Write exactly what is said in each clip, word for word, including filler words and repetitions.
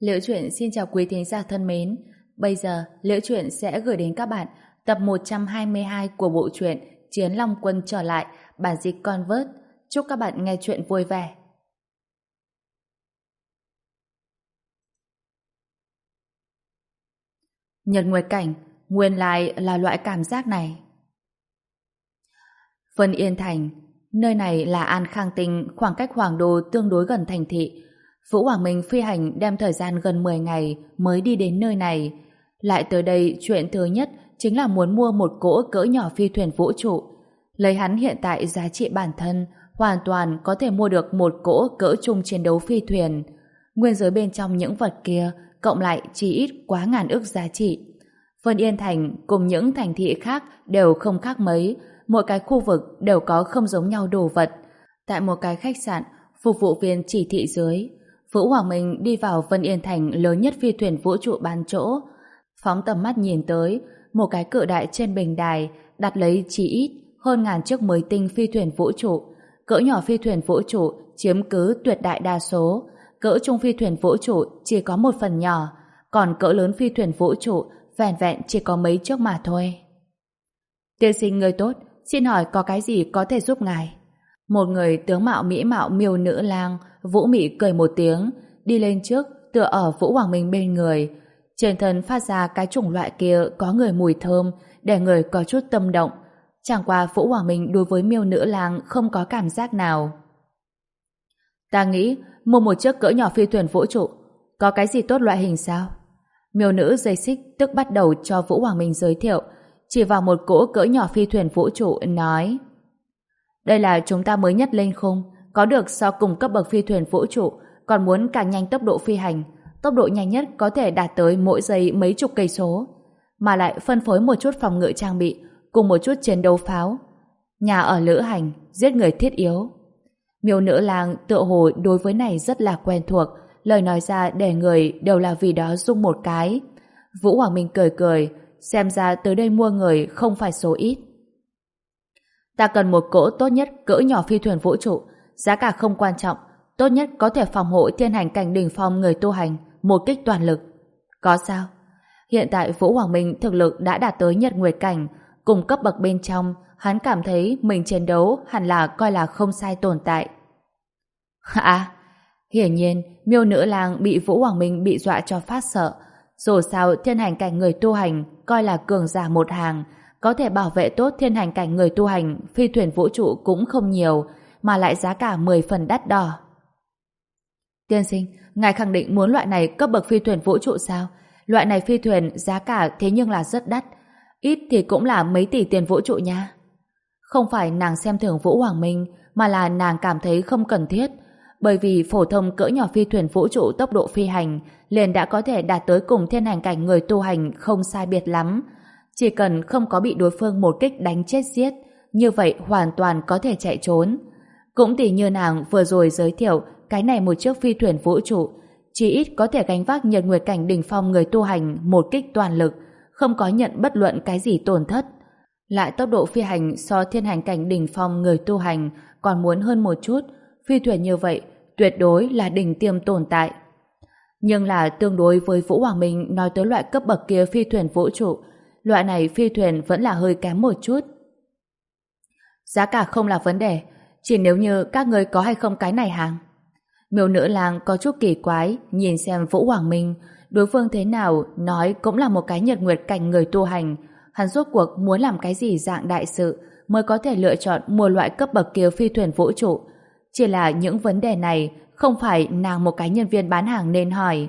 Liễu Chuyện xin chào quý thính giả thân mến. Bây giờ, Liễu Chuyện sẽ gửi đến các bạn tập một trăm hai mươi hai của bộ truyện Chiến Long Quân trở lại, bản dịch Convert. Chúc các bạn nghe chuyện vui vẻ. Nhật Nguyệt Cảnh, nguyên lai là loại cảm giác này. Vân Yên Thành, nơi này là An Khang Tinh, khoảng cách Hoàng Đô tương đối gần thành thị. Vũ Hoàng Minh phi hành đem thời gian gần mười ngày mới đi đến nơi này. Lại tới đây, chuyện thứ nhất chính là muốn mua một cỗ cỡ nhỏ phi thuyền vũ trụ. Lấy hắn hiện tại giá trị bản thân, hoàn toàn có thể mua được một cỗ cỡ chung chiến đấu phi thuyền. Nguyên giới bên trong những vật kia, cộng lại chỉ ít quá ngàn ức giá trị. Vân Yên Thành cùng những thành thị khác đều không khác mấy, mỗi cái khu vực đều có không giống nhau đồ vật. Tại một cái khách sạn, phục vụ viên chỉ thị dưới, Vũ Hoàng Minh đi vào Vân Yên Thành lớn nhất phi thuyền vũ trụ bán chỗ. Phóng tầm mắt nhìn tới, một cái cự đại trên bình đài đặt lấy chỉ ít hơn ngàn chiếc mới tinh phi thuyền vũ trụ. Cỡ nhỏ phi thuyền vũ trụ chiếm cứ tuyệt đại đa số, cỡ trung phi thuyền vũ trụ chỉ có một phần nhỏ, còn cỡ lớn phi thuyền vũ trụ vẹn vẹn chỉ có mấy chiếc mà thôi. Tiên sinh người tốt, xin hỏi có cái gì có thể giúp ngài? Một người tướng mạo mỹ mạo miêu nữ lang, Vũ Mị cười một tiếng, đi lên trước, tựa ở Vũ Hoàng Minh bên người. Trên thân phát ra cái chủng loại kia có người mùi thơm, để người có chút tâm động. Chẳng qua Vũ Hoàng Minh đối với miêu nữ lang không có cảm giác nào. Ta nghĩ mua một chiếc cỡ nhỏ phi thuyền vũ trụ, có cái gì tốt loại hình sao? Miêu nữ dây xích tức bắt đầu cho Vũ Hoàng Minh giới thiệu, chỉ vào một cỗ cỡ nhỏ phi thuyền vũ trụ nói: đây là chúng ta mới nhất lên khung, có được so cùng cấp bậc phi thuyền vũ trụ, còn muốn càng nhanh tốc độ phi hành, tốc độ nhanh nhất có thể đạt tới mỗi giây mấy chục cây số, mà lại phân phối một chút phòng ngự trang bị cùng một chút chiến đấu pháo. Nhà ở lữ hành, giết người thiết yếu. Miêu nữ lang tựa hồ đối với này rất là quen thuộc, lời nói ra để người đều là vì đó rung một cái. Vũ Hoàng Minh cười cười, xem ra tới đây mua người không phải số ít. Ta cần một cỗ tốt nhất cỡ nhỏ phi thuyền vũ trụ, giá cả không quan trọng, tốt nhất có thể phòng hộ thiên hành cảnh đỉnh phong người tu hành, một kích toàn lực. Có sao? Hiện tại Vũ Hoàng Minh thực lực đã đạt tới Nhật Nguyệt Cảnh, cùng cấp bậc bên trong, hắn cảm thấy mình chiến đấu hẳn là coi là không sai tồn tại. À, hiển nhiên, miêu nữ lang bị Vũ Hoàng Minh bị dọa cho phát sợ. Dù sao thiên hành cảnh người tu hành coi là cường giả một hàng, có thể bảo vệ tốt thiên hành cảnh người tu hành, phi thuyền vũ trụ cũng không nhiều, mà lại giá cả mười phần đắt đỏ. Tiên sinh, ngài khẳng định muốn loại này cấp bậc phi thuyền vũ trụ sao? Loại này phi thuyền giá cả thế nhưng là rất đắt, ít thì cũng là mấy tỷ tiền vũ trụ nha. Không phải nàng xem thường Vũ Hoàng Minh, mà là nàng cảm thấy không cần thiết, bởi vì phổ thông cỡ nhỏ phi thuyền vũ trụ tốc độ phi hành liền đã có thể đạt tới cùng thiên hành cảnh người tu hành không sai biệt lắm. Chỉ cần không có bị đối phương một kích đánh chết giết, như vậy hoàn toàn có thể chạy trốn. Cũng tỉ như nàng vừa rồi giới thiệu, cái này một chiếc phi thuyền vũ trụ, chỉ ít có thể gánh vác Nhật Nguyệt Cảnh đỉnh phong người tu hành một kích toàn lực, không có nhận bất luận cái gì tổn thất. Lại tốc độ phi hành so thiên hành cảnh đỉnh phong người tu hành còn muốn hơn một chút, phi thuyền như vậy tuyệt đối là đỉnh tiêm tồn tại. Nhưng là tương đối với Vũ Hoàng Minh nói tới loại cấp bậc kia phi thuyền vũ trụ, loại này phi thuyền vẫn là hơi kém một chút. Giá cả không là vấn đề, chỉ nếu như các người có hay không cái này hàng. Miêu nữ lang có chút kỳ quái, nhìn xem Vũ Hoàng Minh, đối phương thế nào nói cũng là một cái Nhật Nguyệt Cảnh người tu hành, hắn rốt cuộc muốn làm cái gì dạng đại sự mới có thể lựa chọn mua loại cấp bậc kia phi thuyền vũ trụ. Chỉ là những vấn đề này không phải nàng một cái nhân viên bán hàng nên hỏi.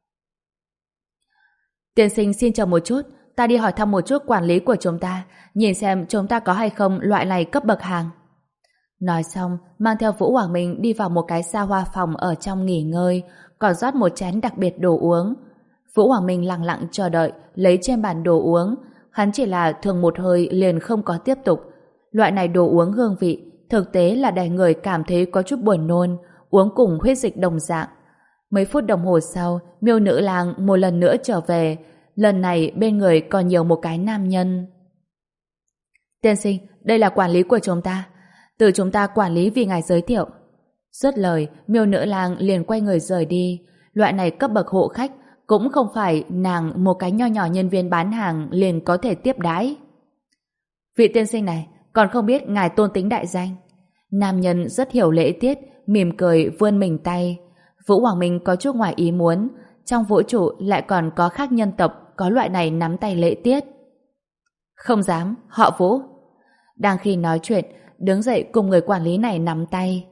Tiên sinh xin chờ một chút, ta đi hỏi thăm một chút quản lý của chúng ta, nhìn xem chúng ta có hay không loại này cấp bậc hàng. Nói xong, mang theo Vũ Hoàng Minh đi vào một cái xa hoa phòng ở trong nghỉ ngơi, còn rót một chén đặc biệt đồ uống. Vũ Hoàng Minh lặng lặng chờ đợi, lấy trên bàn đồ uống. Hắn chỉ là thường một hơi liền không có tiếp tục. Loại này đồ uống hương vị, thực tế là để người cảm thấy có chút buồn nôn, uống cùng huyết dịch đồng dạng. Mấy phút đồng hồ sau, miêu nữ lang một lần nữa trở về. Lần này bên người còn nhiều một cái nam nhân. Tiên sinh, đây là quản lý của chúng ta. Từ chúng ta quản lý vì ngài giới thiệu. Dứt lời, miêu nữ lang liền quay người rời đi. Loại này cấp bậc hộ khách cũng không phải nàng một cái nho nhỏ nhân viên bán hàng liền có thể tiếp đãi. Vị tiên sinh này, còn không biết ngài tôn tính đại danh. Nam nhân rất hiểu lễ tiết, mỉm cười vươn mình tay. Vũ Hoàng Minh có chút ngoài ý muốn, trong vũ trụ lại còn có khác nhân tộc có loại này nắm tay lễ tiết. Không dám, họ Vũ. Đang khi nói chuyện, đứng dậy cùng người quản lý này nắm tay.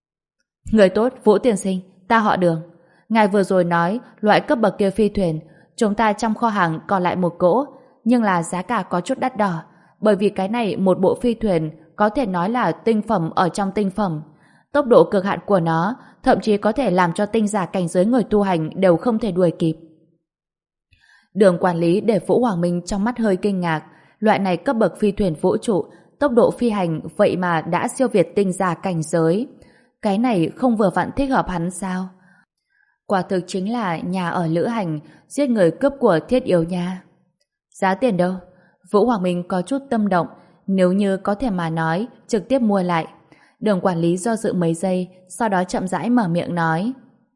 Người tốt, Vũ tiên sinh, ta họ Đường. Ngài vừa rồi nói loại cấp bậc kia phi thuyền, chúng ta trong kho hàng còn lại một cỗ, nhưng là giá cả có chút đắt đỏ, bởi vì cái này một bộ phi thuyền có thể nói là tinh phẩm ở trong tinh phẩm. Tốc độ cực hạn của nó thậm chí có thể làm cho tinh giả cảnh giới người tu hành đều không thể đuổi kịp. Đường quản lý để Vũ Hoàng Minh trong mắt hơi kinh ngạc, loại này cấp bậc phi thuyền vũ trụ, tốc độ phi hành vậy mà đã siêu việt tinh giả cảnh giới. Cái này không vừa vặn thích hợp hắn sao? Quả thực chính là nhà ở lữ hành, giết người cướp của thiết yếu nha. Giá tiền đâu? Vũ Hoàng Minh có chút tâm động, nếu như có thể mà nói, trực tiếp mua lại. Đường quản lý do dự mấy giây, sau đó chậm rãi mở miệng nói.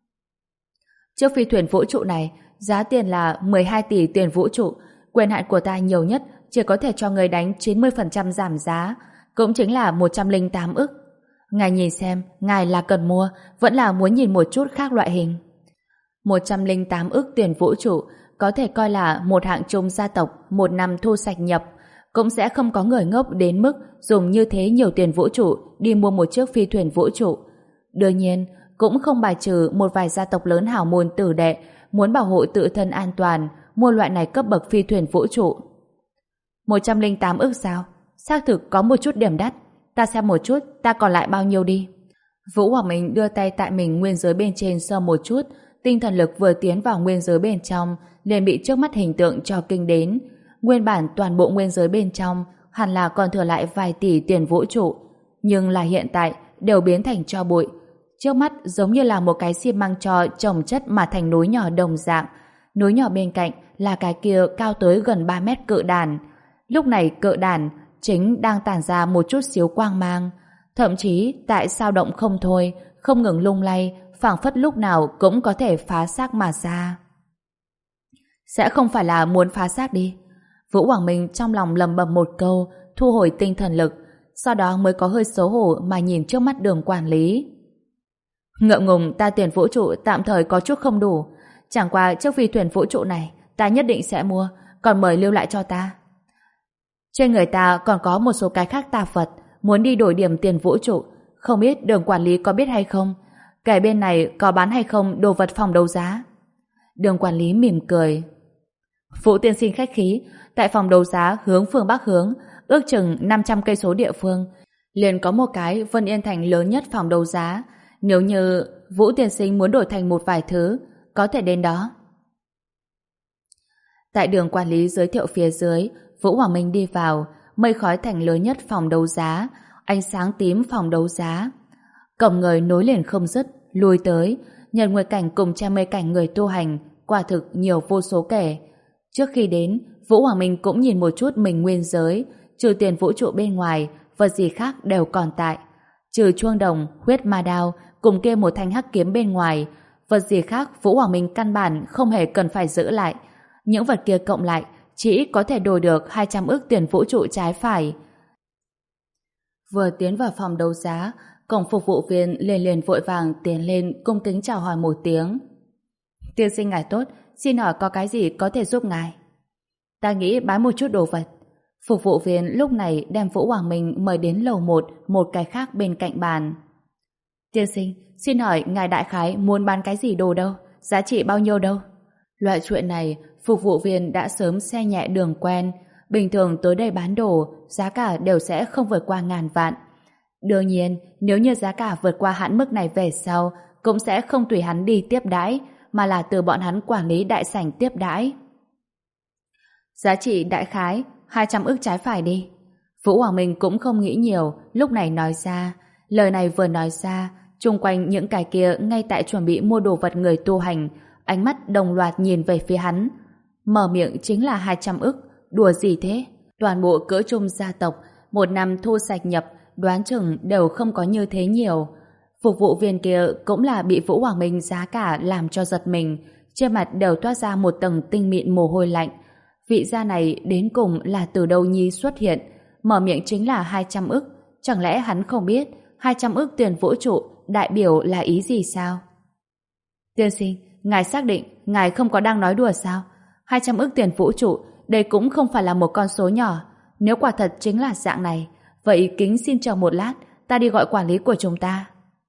Chiếc phi thuyền vũ trụ này, giá tiền là mười hai tỷ tiền vũ trụ, quyền hạn của ta nhiều nhất chỉ có thể cho người đánh chín mươi phần trăm giảm giá, cũng chính là một trăm lẻ tám ức. Ngài nhìn xem, ngài là cần mua, vẫn là muốn nhìn một chút khác loại hình. một trăm lẻ tám ức tiền vũ trụ có thể coi là một hạng chung gia tộc một năm thu sạch nhập, cũng sẽ không có người ngốc đến mức dùng như thế nhiều tiền vũ trụ đi mua một chiếc phi thuyền vũ trụ. Đương nhiên, cũng không bài trừ một vài gia tộc lớn hào môn tử đệ muốn bảo hộ tự thân an toàn, mua loại này cấp bậc phi thuyền vũ trụ. một trăm lẻ tám ức sao? Xác thực có một chút điểm đắt. Ta xem một chút, ta còn lại bao nhiêu đi. Vũ Hoàng Minh đưa tay tại mình nguyên giới bên trên sờ một chút, tinh thần lực vừa tiến vào nguyên giới bên trong liền bị trước mắt hình tượng cho kinh đến. Nguyên bản toàn bộ nguyên giới bên trong hẳn là còn thừa lại vài tỷ tiền vũ trụ, nhưng là hiện tại đều biến thành tro bụi. Trước mắt giống như là một cái xi măng tro chồng chất mà thành núi nhỏ đồng dạng. Núi nhỏ bên cạnh là cái kia cao tới gần ba mét cự đàn. Lúc này cự đàn chính đang tản ra một chút xíu quang mang, thậm chí tại sao động không thôi, không ngừng lung lay, phảng phất lúc nào cũng có thể phá xác mà ra. Sẽ không phải là muốn phá xác đi. Vũ Hoàng Minh trong lòng lầm bầm một câu, thu hồi tinh thần lực, sau đó mới có hơi xấu hổ mà nhìn trước mắt Đường quản lý. Ngượng ngùng, ta tiền vũ trụ tạm thời có chút không đủ, chẳng qua chiếc phi thuyền vũ trụ này ta nhất định sẽ mua, còn mời lưu lại cho ta. Trên người ta còn có một số cái khác tà Phật, muốn đi đổi điểm tiền vũ trụ, không biết Đường quản lý có biết hay không? Cái bên này có bán hay không đồ vật phòng đấu giá? Đường quản lý mỉm cười. Vũ tiên sinh khách khí, tại phòng đấu giá hướng phương Bắc hướng, ước chừng năm trăm cây số địa phương, liền có một cái Vân Yên Thành lớn nhất phòng đấu giá. Nếu như Vũ tiên sinh muốn đổi thành một vài thứ, có thể đến đó. Tại Đường quản lý giới thiệu phía dưới, Vũ Hoàng Minh đi vào, mây khói thành lớn nhất phòng đấu giá, ánh sáng tím phòng đấu giá. Cổng người nối liền không dứt, lui tới, Nhật Nguyệt cảnh cùng che mây cảnh người tu hành, quả thực nhiều vô số kể. Trước khi đến, Vũ Hoàng Minh cũng nhìn một chút mình nguyên giới, trừ tiền vũ trụ bên ngoài, vật gì khác đều còn tại. Trừ chuông đồng, huyết ma đao, cùng kia một thanh hắc kiếm bên ngoài, vật gì khác Vũ Hoàng Minh căn bản không hề cần phải giữ lại. Những vật kia cộng lại, chỉ có thể đổi được hai trăm ức tiền vũ trụ trái phải. Vừa tiến vào phòng đấu giá, cổng phục vụ viên liền liền vội vàng tiến lên cung kính chào hỏi một tiếng. Tiên sinh ngài tốt, xin hỏi có cái gì có thể giúp ngài? Ta nghĩ bán một chút đồ vật. Phục vụ viên lúc này đem Vũ Hoàng Minh mời đến lầu một, một cái khác bên cạnh bàn. Tiên sinh, xin hỏi ngài đại khái muốn bán cái gì đồ đâu? Giá trị bao nhiêu đâu? Loại chuyện này, phục vụ viên đã sớm xe nhẹ đường quen. Bình thường tới đây bán đồ, giá cả đều sẽ không vượt qua ngàn vạn. Đương nhiên, nếu như giá cả vượt qua hạn mức này về sau, cũng sẽ không tùy hắn đi tiếp đãi, mà là từ bọn hắn quản lý đại sảnh tiếp đãi. Giá trị đại khái hai trăm ức trái phải đi. Vũ Hoàng Minh cũng không nghĩ nhiều, lúc này nói ra. Lời này vừa nói ra, chung quanh những cái kia ngay tại chuẩn bị mua đồ vật người tu hành, ánh mắt đồng loạt nhìn về phía hắn. Mở miệng chính là hai trăm ức, đùa gì thế? Toàn bộ cỡ trung gia tộc, một năm thu sạch nhập, đoán chừng đều không có như thế nhiều. Phục vụ viên kia cũng là bị Vũ Hoàng Minh giá cả làm cho giật mình, trên mặt đều toát ra một tầng tinh mịn mồ hôi lạnh. Vị gia này đến cùng là từ đâu nhi xuất hiện, mở miệng chính là hai trăm ức, chẳng lẽ hắn không biết hai trăm ức tiền vũ trụ đại biểu là ý gì sao? Tiên sinh, ngài xác định ngài không có đang nói đùa sao? hai trăm ức tiền vũ trụ, đây cũng không phải là một con số nhỏ. Nếu quả thật chính là dạng này, vậy kính xin chờ một lát, ta đi gọi quản lý của chúng ta.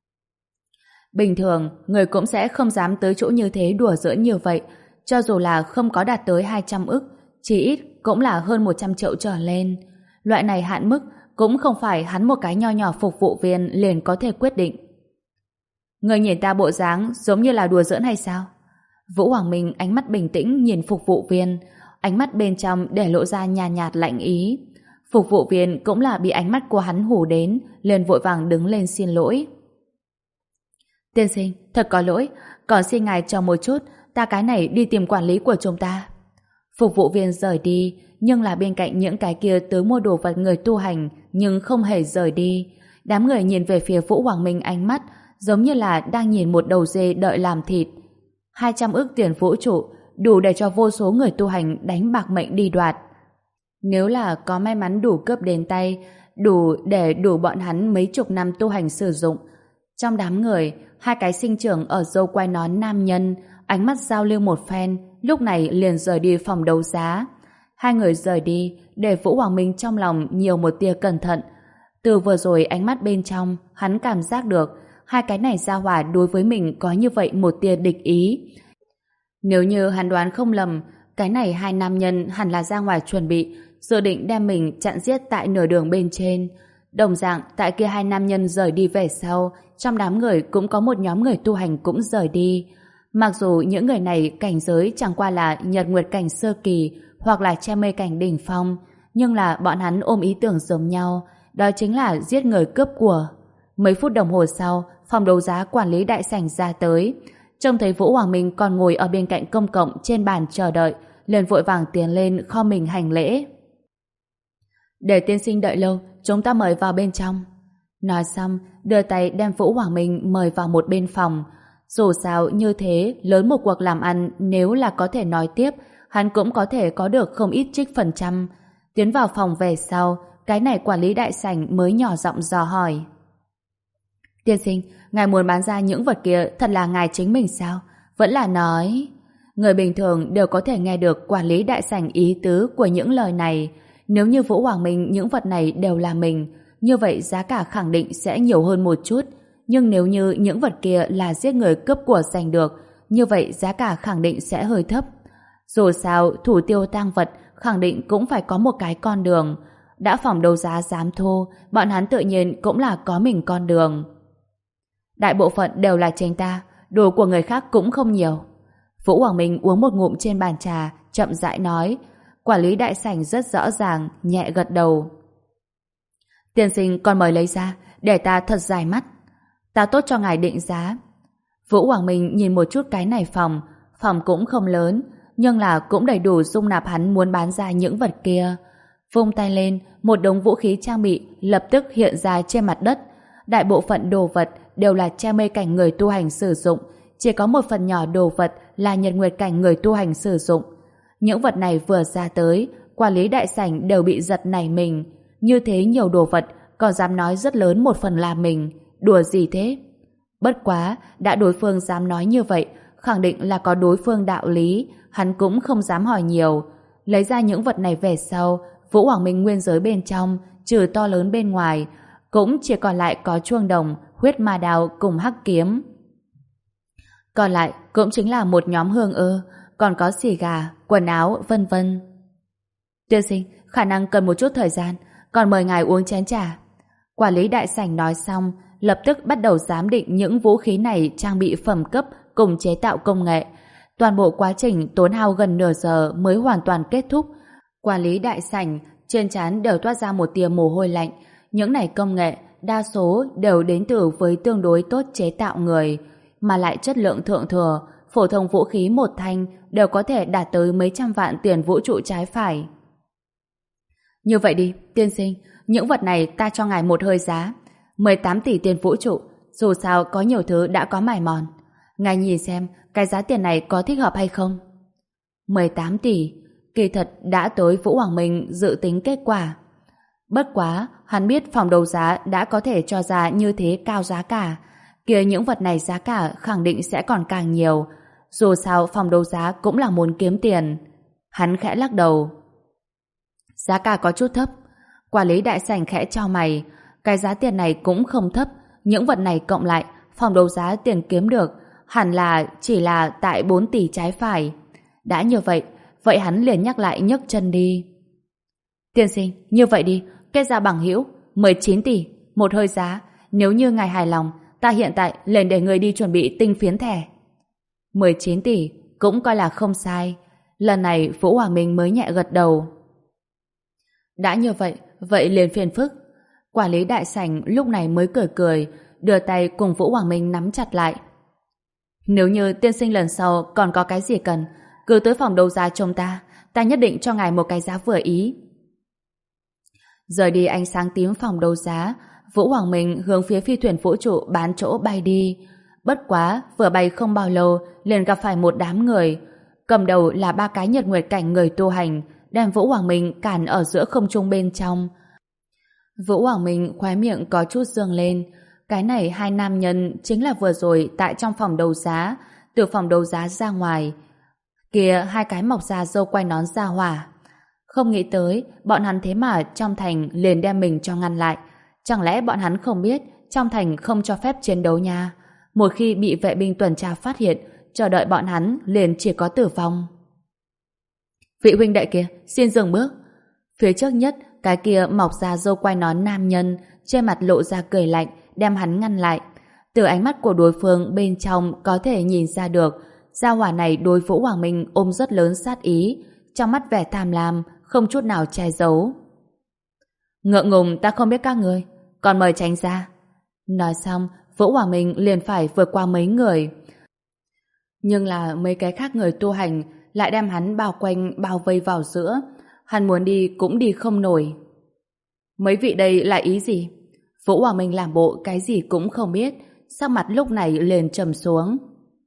Bình thường, người cũng sẽ không dám tới chỗ như thế đùa giỡn như vậy, cho dù là không có đạt tới hai trăm ức, chỉ ít cũng là hơn một trăm triệu trở lên. Loại này hạn mức cũng không phải hắn một cái nho nhỏ phục vụ viên liền có thể quyết định. Người nhìn ta bộ dáng giống như là đùa giỡn hay sao? Vũ Hoàng Minh ánh mắt bình tĩnh nhìn phục vụ viên, ánh mắt bên trong để lộ ra nhàn nhạt, nhạt lạnh ý. Phục vụ viên cũng là bị ánh mắt của hắn hù đến, liền vội vàng đứng lên xin lỗi. Tiên sinh, thật có lỗi, còn xin ngài chờ một chút, ta cái này đi tìm quản lý của chúng ta. Phục vụ viên rời đi, nhưng là bên cạnh những cái kia tới mua đồ vật người tu hành, nhưng không hề rời đi. Đám người nhìn về phía Vũ Hoàng Minh ánh mắt, giống như là đang nhìn một đầu dê đợi làm thịt. hai trăm ức tiền vũ trụ, đủ để cho vô số người tu hành đánh bạc mệnh đi đoạt. Nếu là có may mắn đủ cướp đến tay, đủ để đủ bọn hắn mấy chục năm tu hành sử dụng. Trong đám người, hai cái sinh trưởng ở dâu quai nón nam nhân, ánh mắt giao lưu một phen, lúc này liền rời đi phòng đấu giá. Hai người rời đi, để Vũ Hoàng Minh trong lòng nhiều một tia cẩn thận. Từ vừa rồi ánh mắt bên trong, hắn cảm giác được hai cái này ra hỏa đối với mình có như vậy một tia địch ý. Nếu như hắn đoán không lầm, cái này hai nam nhân hẳn là ra ngoài chuẩn bị, dự định đem mình chặn giết tại nửa đường bên trên. Đồng dạng, tại kia hai nam nhân rời đi về sau, trong đám người cũng có một nhóm người tu hành cũng rời đi. Mặc dù những người này cảnh giới chẳng qua là nhật nguyệt cảnh sơ kỳ hoặc là che mây cảnh đỉnh phong, nhưng là bọn hắn ôm ý tưởng giống nhau, đó chính là giết người cướp của. Mấy phút đồng hồ sau, phòng đấu giá quản lý đại sảnh ra tới, trông thấy Vũ Hoàng Minh còn ngồi ở bên cạnh công cộng trên bàn chờ đợi, liền vội vàng tiến lên kho mình hành lễ. Để tiên sinh đợi lâu, chúng ta mời vào bên trong. Nói xong, đưa tay đem Vũ Hoàng Minh mời vào một bên phòng. Dù sao như thế, lớn một cuộc làm ăn nếu là có thể nói tiếp, hắn cũng có thể có được không ít trích phần trăm. Tiến vào phòng về sau, cái này quản lý đại sảnh mới nhỏ giọng dò hỏi. Tiên sinh, ngài muốn bán ra những vật kia thật là ngài chính mình sao? Vẫn là nói... Người bình thường đều có thể nghe được quản lý đại sảnh ý tứ của những lời này. Nếu như Vũ Hoàng Minh những vật này đều là mình, như vậy giá cả khẳng định sẽ nhiều hơn một chút. Nhưng nếu như những vật kia là giết người cướp của giành được, như vậy giá cả khẳng định sẽ hơi thấp. Dù sao, thủ tiêu tang vật khẳng định cũng phải có một cái con đường. Đã phòng đấu giá dám thu, bọn hắn tự nhiên cũng là có mình con đường. Đại bộ phận đều là chính ta, đồ của người khác cũng không nhiều. Vũ Hoàng Minh uống một ngụm trên bàn trà, chậm rãi nói. Quản lý đại sảnh rất rõ ràng, nhẹ gật đầu. Tiên sinh còn mời lấy ra, để ta thật dài mắt. Ta tốt cho ngài định giá. Vũ Hoàng Minh nhìn một chút cái này phòng, phòng cũng không lớn, nhưng là cũng đầy đủ dung nạp hắn muốn bán ra những vật kia. Vung tay lên, một đống vũ khí trang bị lập tức hiện ra trên mặt đất. Đại bộ phận đồ vật đều là che mây cảnh người tu hành sử dụng, chỉ có một phần nhỏ đồ vật là nhật nguyệt cảnh người tu hành sử dụng. Những vật này vừa ra tới, quản lý đại sảnh đều bị giật nảy mình. Như thế nhiều đồ vật, còn dám nói rất lớn một phần là mình. Đùa gì thế? Bất quá, đã đối phương dám nói như vậy, khẳng định là có đối phương đạo lý, hắn cũng không dám hỏi nhiều. Lấy ra những vật này về sau, Vũ Hoàng Minh nguyên giới bên trong, trừ to lớn bên ngoài, cũng chỉ còn lại có chuông đồng, huyết ma đao cùng hắc kiếm. Còn lại cũng chính là một nhóm hương ơ, còn có xì gà, quần áo, vân vân. Tiên sinh, khả năng cần một chút thời gian, còn mời ngài uống chén trà. Quản lý đại sảnh nói xong, lập tức bắt đầu giám định những vũ khí này trang bị phẩm cấp cùng chế tạo công nghệ. Toàn bộ quá trình tốn hao gần nửa giờ mới hoàn toàn kết thúc. Quản lý đại sảnh trên trán đều toát ra một tia mồ hôi lạnh. Những này công nghệ đa số đều đến từ với tương đối tốt chế tạo người, mà lại chất lượng thượng thừa. Phổ thông vũ khí một thanh đều có thể đạt tới mấy trăm vạn tiền vũ trụ trái phải. Như vậy đi, tiên sinh, những vật này ta cho ngài một hơi giá. mười tám tỷ tiền vũ trụ, dù sao có nhiều thứ đã có mài mòn. Ngài nhìn xem cái giá tiền này có thích hợp hay không? mười tám tỷ, kỳ thật đã tới Vũ Hoàng Minh dự tính kết quả. Bất quá, hắn biết phòng đấu giá đã có thể cho ra như thế cao giá cả. Kia những vật này giá cả khẳng định sẽ còn càng nhiều. Dù sao phòng đấu giá cũng là muốn kiếm tiền. Hắn khẽ lắc đầu. Giá cả có chút thấp. Quản lý đại sảnh khẽ chau mày. Cái giá tiền này cũng không thấp. Những vật này cộng lại, phòng đấu giá tiền kiếm được hẳn là chỉ là tại bốn tỷ trái phải. Đã như vậy, vậy hắn liền nhắc lại nhấc chân đi. Tiên sinh, như vậy đi, kết giá bằng hữu mười chín tỷ, một hơi giá. Nếu như ngài hài lòng, ta hiện tại liền để người đi chuẩn bị tinh phiến thẻ. mười chín tỷ, cũng coi là không sai. Lần này Vũ Hoàng Minh mới nhẹ gật đầu. Đã như vậy, vậy liền phiền phức. Quản lý đại sảnh lúc này mới cười cười, đưa tay cùng Vũ Hoàng Minh nắm chặt lại. Nếu như tiên sinh lần sau còn có cái gì cần, cứ tới phòng đấu giá chúng ta, ta nhất định cho ngài một cái giá vừa ý. Rời đi ánh sáng tím phòng đấu giá, Vũ Hoàng Minh hướng phía phi thuyền vũ trụ bán chỗ bay đi. Bất quá, vừa bay không bao lâu, liền gặp phải một đám người. Cầm đầu là ba cái nhật nguyệt cảnh người tu hành, đem Vũ Hoàng Minh cản ở giữa không trung bên trong. Vũ Hoàng Minh khóe miệng có chút dương lên. Cái này hai nam nhân chính là vừa rồi tại trong phòng đấu giá, từ phòng đấu giá ra ngoài. Kìa hai cái mọc ra râu quai nón ra hỏa. Không nghĩ tới, bọn hắn thế mà trong thành liền đem mình cho ngăn lại. Chẳng lẽ bọn hắn không biết trong thành không cho phép chiến đấu nha? Một khi bị vệ binh tuần tra phát hiện, chờ đợi bọn hắn liền chỉ có tử vong. Vị huynh đệ kia, xin dừng bước. Phía trước nhất, cái kia mọc ra râu quai nón nam nhân, trên mặt lộ ra cười lạnh, đem hắn ngăn lại. Từ ánh mắt của đối phương bên trong có thể nhìn ra được, gia hỏa này đối Vũ Hoàng Minh ôm rất lớn sát ý, trong mắt vẻ tham lam, không chút nào che giấu. Ngượng ngùng ta không biết các người, còn mời tránh ra. Nói xong, Vũ Hoàng Minh liền phải vượt qua mấy người. Nhưng là mấy cái khác người tu hành lại đem hắn bao quanh bao vây vào giữa. Hắn muốn đi cũng đi không nổi. Mấy vị đây là ý gì? Vũ Hoàng Minh làm bộ cái gì cũng không biết, sắc mặt lúc này liền trầm xuống.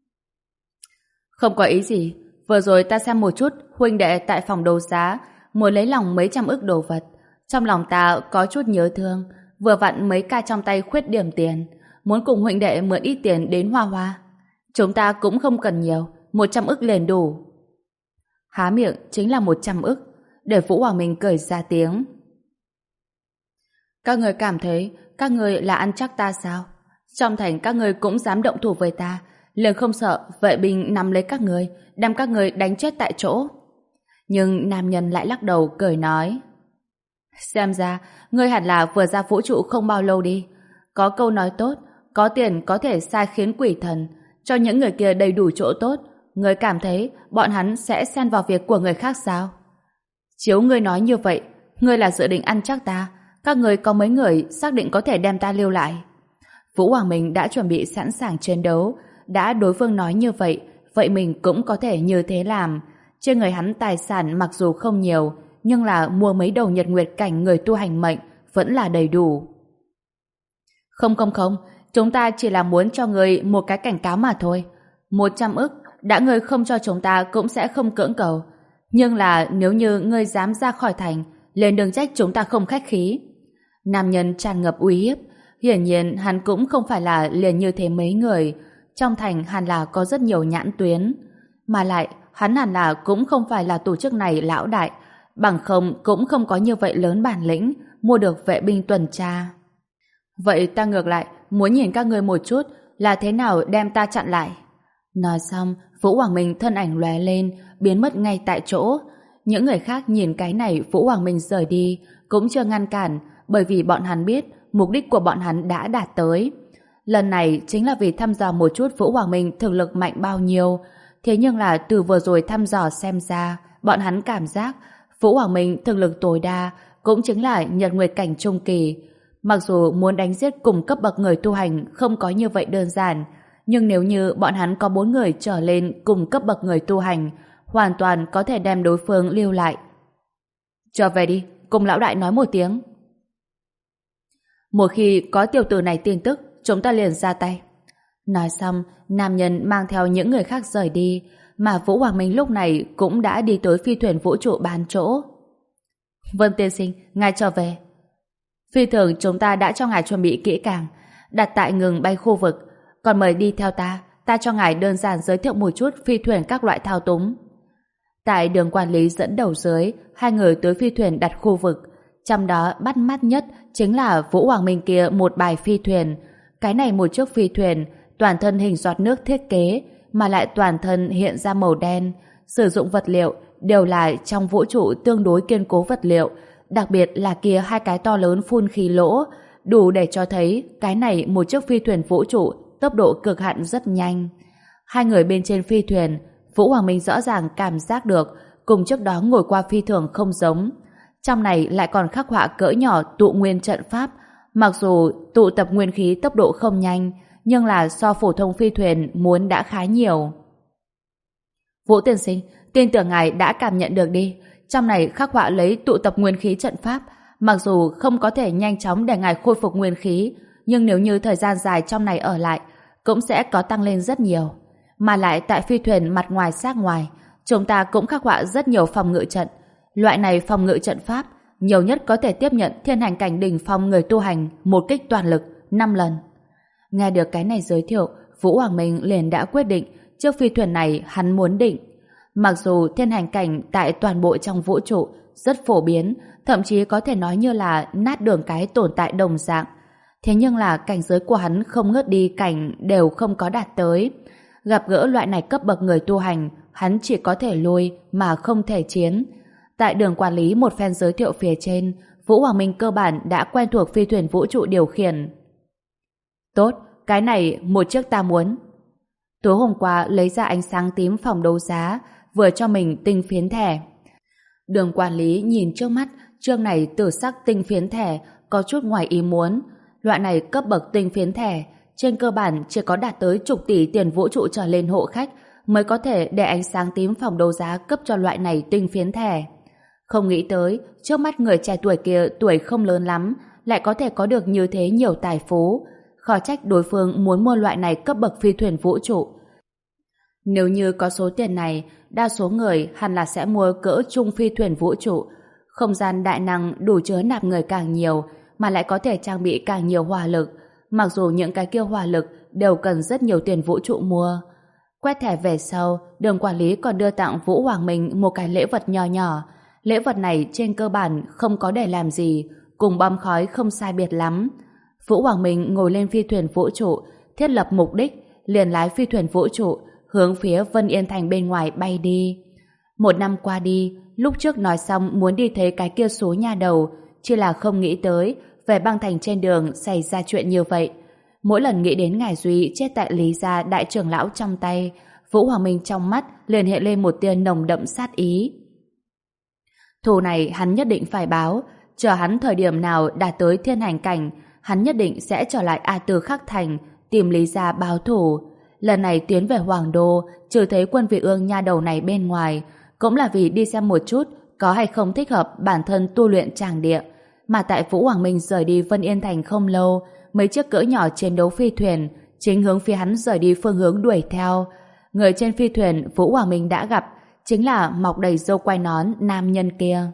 Không có ý gì, vừa rồi ta xem một chút huynh đệ tại phòng đấu giá muốn lấy lòng mấy trăm ức đồ vật. Trong lòng ta có chút nhớ thương, vừa vặn mấy ca trong tay khuyết điểm tiền, muốn cùng huynh đệ mượn ít tiền đến Hoa Hoa. Chúng ta cũng không cần nhiều, một trăm ức liền đủ. Há miệng chính là một trăm ức, để Vũ Hoàng Minh cười ra tiếng. Các người cảm thấy các người là ăn chắc ta sao? Trong thành các người cũng dám động thủ với ta, liền không sợ vệ binh nắm lấy các người, đem các người đánh chết tại chỗ. Nhưng nam nhân lại lắc đầu cười nói, xem ra ngươi hẳn là vừa ra vũ trụ không bao lâu đi. Có câu nói tốt, có tiền có thể sai khiến quỷ thần, cho những người kia đầy đủ chỗ tốt. Ngươi cảm thấy bọn hắn sẽ xen vào việc của người khác sao? Chiếu ngươi nói như vậy, ngươi là dự định ăn chắc ta. Các người có mấy người xác định có thể đem ta lưu lại? Vũ Hoàng Minh đã chuẩn bị sẵn sàng chiến đấu. Đã đối phương nói như vậy, vậy mình cũng có thể như thế làm. Trên người hắn tài sản mặc dù không nhiều, nhưng là mua mấy đầu nhật nguyệt cảnh người tu hành mệnh vẫn là đầy đủ. Không không không, chúng ta chỉ là muốn cho người một cái cảnh cáo mà thôi. Một trăm ức, đã người không cho chúng ta cũng sẽ không cưỡng cầu. Nhưng là nếu như ngươi dám ra khỏi thành, lên đừng trách chúng ta không khách khí. Nam nhân tràn ngập uy hiếp. Hiển nhiên hắn cũng không phải là liền như thế mấy người. Trong thành hẳn là có rất nhiều nhãn tuyến. Mà lại, hắn hẳn là cũng không phải là tổ chức này lão đại. Bằng không cũng không có như vậy lớn bản lĩnh mua được vệ binh tuần tra. Vậy ta ngược lại muốn nhìn các ngươi một chút là thế nào đem ta chặn lại. Nói xong, Vũ Hoàng Minh thân ảnh lóe lên, biến mất ngay tại chỗ. Những người khác nhìn cái này Vũ Hoàng Minh rời đi cũng chưa ngăn cản, bởi vì bọn hắn biết mục đích của bọn hắn đã đạt tới. Lần này chính là vì thăm dò một chút Vũ Hoàng Minh thực lực mạnh bao nhiêu. Thế nhưng là từ vừa rồi thăm dò xem ra, bọn hắn cảm giác Vũ Hoàng Minh thực lực tối đa cũng chính là nhật nguyệt cảnh trung kỳ. Mặc dù muốn đánh giết cùng cấp bậc người tu hành không có như vậy đơn giản, nhưng nếu như bọn hắn có bốn người trở lên cùng cấp bậc người tu hành, hoàn toàn có thể đem đối phương lưu lại. Trở về đi, cùng lão đại nói một tiếng. Một khi có tiểu tử này tin tức, chúng ta liền ra tay. Nói xong, nam nhân mang theo những người khác rời đi, mà Vũ Hoàng Minh lúc này cũng đã đi tới phi thuyền vũ trụ bán chỗ. Vân tiên sinh, ngài trở về. Phi thường chúng ta đã cho ngài chuẩn bị kỹ càng, đặt tại ngừng bay khu vực, còn mời đi theo ta, ta cho ngài đơn giản giới thiệu một chút phi thuyền các loại thao túng. Tại đường quản lý dẫn đầu dưới, hai người tới phi thuyền đặt khu vực, trong đó bắt mắt nhất chính là Vũ Hoàng Minh kia một bài phi thuyền. Cái này một chiếc phi thuyền, toàn thân hình giọt nước thiết kế, mà lại toàn thân hiện ra màu đen, sử dụng vật liệu đều là trong vũ trụ tương đối kiên cố vật liệu, đặc biệt là kia hai cái to lớn phun khí lỗ, đủ để cho thấy cái này một chiếc phi thuyền vũ trụ tốc độ cực hạn rất nhanh. Hai người bên trên phi thuyền, Vũ Hoàng Minh rõ ràng cảm giác được cùng trước đó ngồi qua phi thường không giống. Trong này lại còn khắc họa cỡ nhỏ tụ nguyên trận pháp, mặc dù tụ tập nguyên khí tốc độ không nhanh, nhưng là so phổ thông phi thuyền muốn đã khá nhiều. Vũ tiên sinh, tin tưởng ngài đã cảm nhận được đi, trong này khắc họa lấy tụ tập nguyên khí trận pháp, mặc dù không có thể nhanh chóng để ngài khôi phục nguyên khí, nhưng nếu như thời gian dài trong này ở lại, cũng sẽ có tăng lên rất nhiều. Mà lại tại phi thuyền mặt ngoài xác ngoài, chúng ta cũng khắc họa rất nhiều phòng ngự trận. Loại này phòng ngự trận pháp, nhiều nhất có thể tiếp nhận thiên hành cảnh đỉnh phong người tu hành một kích toàn lực, năm lần. Nghe được cái này giới thiệu, Vũ Hoàng Minh liền đã quyết định chiếc phi thuyền này hắn muốn định. Mặc dù thiên hành cảnh tại toàn bộ trong vũ trụ rất phổ biến, thậm chí có thể nói như là nát đường cái tồn tại đồng dạng. Thế nhưng là cảnh giới của hắn không ngớt đi cảnh đều không có đạt tới. Gặp gỡ loại này cấp bậc người tu hành, hắn chỉ có thể lui mà không thể chiến. Tại đường quản lý một phen giới thiệu phía trên, Vũ Hoàng Minh cơ bản đã quen thuộc phi thuyền vũ trụ điều khiển. Tốt, cái này một chiếc ta muốn. Tối hôm qua lấy ra ánh sáng tím phòng đấu giá, vừa cho mình tinh phiến thẻ. Đường quản lý nhìn trước mắt, chương này tử sắc tinh phiến thẻ có chút ngoài ý muốn. Loại này cấp bậc tinh phiến thẻ, trên cơ bản chỉ có đạt tới chục tỷ tiền vũ trụ trở lên hộ khách mới có thể để ánh sáng tím phòng đấu giá cấp cho loại này tinh phiến thẻ. Không nghĩ tới, trước mắt người trẻ tuổi kia tuổi không lớn lắm, lại có thể có được như thế nhiều tài phú. Khó trách đối phương muốn mua loại này cấp bậc phi thuyền vũ trụ. Nếu như có số tiền này, đa số người hẳn là sẽ mua cỡ trung phi thuyền vũ trụ. Không gian đại năng đủ chứa nạp người càng nhiều, mà lại có thể trang bị càng nhiều hỏa lực. Mặc dù những cái kia hỏa lực đều cần rất nhiều tiền vũ trụ mua. Quét thẻ về sau, đường quản lý còn đưa tặng Vũ Hoàng Minh một cái lễ vật nho nhỏ. Lễ vật này trên cơ bản không có để làm gì, cùng bom khói không sai biệt lắm. Vũ Hoàng Minh ngồi lên phi thuyền vũ trụ, thiết lập mục đích, liền lái phi thuyền vũ trụ, hướng phía Vân Yên Thành bên ngoài bay đi. Một năm qua đi, lúc trước nói xong muốn đi thấy cái kia số nhà đầu, chỉ là không nghĩ tới, về băng thành trên đường xảy ra chuyện như vậy. Mỗi lần nghĩ đến Ngải Duy chết tại Lý gia đại trưởng lão trong tay, Vũ Hoàng Minh trong mắt liền hiện lên một tia nồng đậm sát ý. Thù này hắn nhất định phải báo, chờ hắn thời điểm nào đạt tới thiên hành cảnh, hắn nhất định sẽ trở lại A Tư Khắc Thành, tìm Lý gia báo thù. Lần này tiến về Hoàng Đô, trừ thấy quân vị ương nha đầu này bên ngoài, cũng là vì đi xem một chút có hay không thích hợp bản thân tu luyện tràng địa. Mà tại Vũ Hoàng Minh rời đi Vân Yên Thành không lâu, mấy chiếc cỡ nhỏ chiến đấu phi thuyền chính hướng phía hắn rời đi phương hướng đuổi theo. Người trên phi thuyền Vũ Hoàng Minh đã gặp chính là mọc đầy râu quai nón nam nhân kia.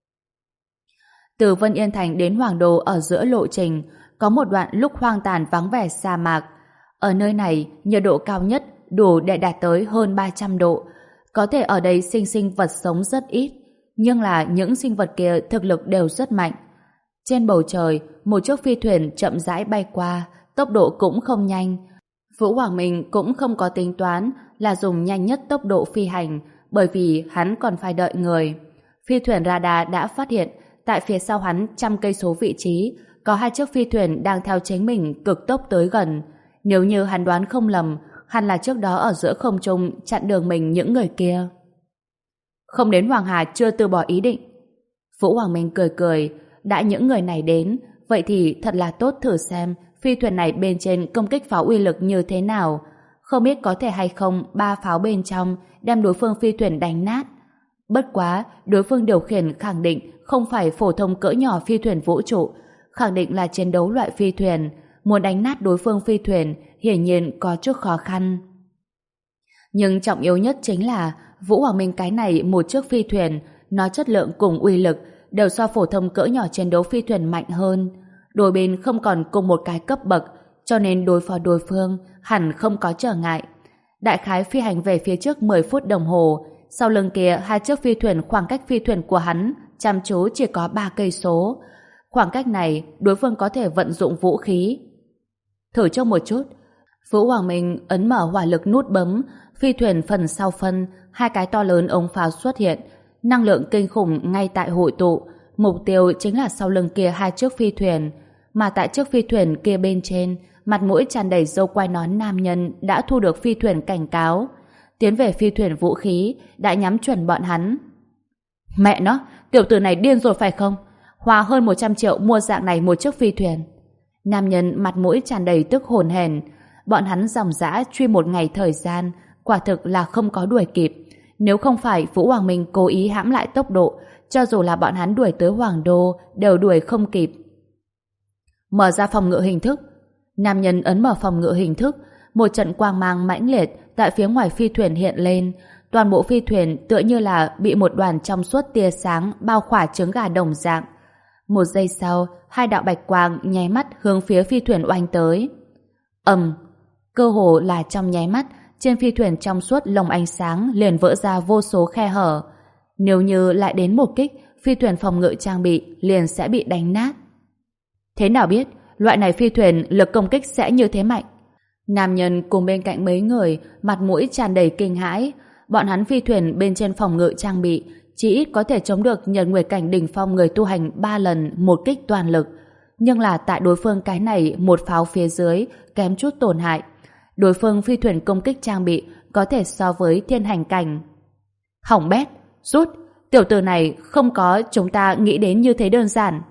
Từ Vân Yên Thành đến Hoàng Đô ở giữa lộ trình có một đoạn lúc hoang tàn vắng vẻ sa mạc. Ở nơi này nhiệt độ cao nhất đủ để đạt tới hơn ba trăm độ. Có thể ở đây sinh sinh vật sống rất ít, nhưng là những sinh vật kia thực lực đều rất mạnh. Trên bầu trời, một chiếc phi thuyền chậm rãi bay qua, tốc độ cũng không nhanh. Vũ Hoàng Minh cũng không có tính toán là dùng nhanh nhất tốc độ phi hành, bởi vì hắn còn phải đợi người. Phi thuyền radar đã phát hiện, tại phía sau hắn trăm cây số vị trí, có hai chiếc phi thuyền đang theo chính mình cực tốc tới gần. Nếu như hắn đoán không lầm, hẳn là trước đó ở giữa không trung chặn đường mình những người kia. Không đến Hoàng Hà chưa từ bỏ ý định. Vũ Hoàng Minh cười cười, đã những người này đến, vậy thì thật là tốt, thử xem phi thuyền này bên trên công kích pháo uy lực như thế nào. Không biết có thể hay không ba pháo bên trong đem đối phương phi thuyền đánh nát. Bất quá, đối phương điều khiển khẳng định không phải phổ thông cỡ nhỏ phi thuyền vũ trụ, khẳng định là chiến đấu loại phi thuyền, muốn đánh nát đối phương phi thuyền hiển nhiên có chút khó khăn. Nhưng trọng yếu nhất chính là Vũ Hoàng Minh cái này một chiếc phi thuyền, nó chất lượng cùng uy lực đều so phổ thông cỡ nhỏ chiến đấu phi thuyền mạnh hơn. Đôi bên không còn cùng một cái cấp bậc, cho nên đối phó đối phương hẳn không có trở ngại. Đại khái phi hành về phía trước mười phút đồng hồ, sau lưng kia hai chiếc phi thuyền khoảng cách phi thuyền của hắn chăm chú chỉ có ba cây số. Khoảng cách này đối phương có thể vận dụng vũ khí. Thử cho một chút. Vũ Hoàng Minh ấn mở hỏa lực nút bấm, phi thuyền phần sau phân, hai cái to lớn ống pháo xuất hiện, năng lượng kinh khủng ngay tại hội tụ, mục tiêu chính là sau lưng kia hai chiếc phi thuyền, mà tại chiếc phi thuyền kia bên trên, mặt mũi tràn đầy râu quai nón nam nhân đã thu được phi thuyền cảnh cáo, tiến về phi thuyền vũ khí đã nhắm chuẩn bọn hắn. Mẹ nó, tiểu tử này điên rồi phải không? Hoa hơn một trăm triệu mua dạng này một chiếc phi thuyền. Nam nhân mặt mũi tràn đầy tức hồn hển. Bọn hắn dòng dã truy một ngày thời gian, quả thực là không có đuổi kịp. Nếu không phải Vũ Hoàng Minh cố ý hãm lại tốc độ, cho dù là bọn hắn đuổi tới Hoàng Đô đều đuổi không kịp. Mở ra phòng ngự hình thức. Nam nhân ấn mở phòng ngự hình thức, một trận quang mang mãnh liệt tại phía ngoài phi thuyền hiện lên. Toàn bộ phi thuyền tựa như là bị một đoàn trong suốt tia sáng bao khỏa trứng gà đồng dạng. Một giây sau, hai đạo bạch quang nháy mắt hướng phía phi thuyền oanh tới. Ầm, cơ hồ là trong nháy mắt, trên phi thuyền trong suốt lồng ánh sáng liền vỡ ra vô số khe hở. Nếu như lại đến một kích, phi thuyền phòng ngự trang bị liền sẽ bị đánh nát. Thế nào biết, loại này phi thuyền lực công kích sẽ như thế mạnh? Nam nhân cùng bên cạnh mấy người, mặt mũi tràn đầy kinh hãi. Bọn hắn phi thuyền bên trên phòng ngự trang bị chỉ ít có thể chống được Nhật Nguyệt cảnh đỉnh phong người tu hành ba lần một kích toàn lực. Nhưng là tại đối phương cái này một pháo phía dưới kém chút tổn hại. Đối phương phi thuyền công kích trang bị có thể so với thiên hành cảnh. Hỏng bét, rút, tiểu tử này không có chúng ta nghĩ đến như thế đơn giản.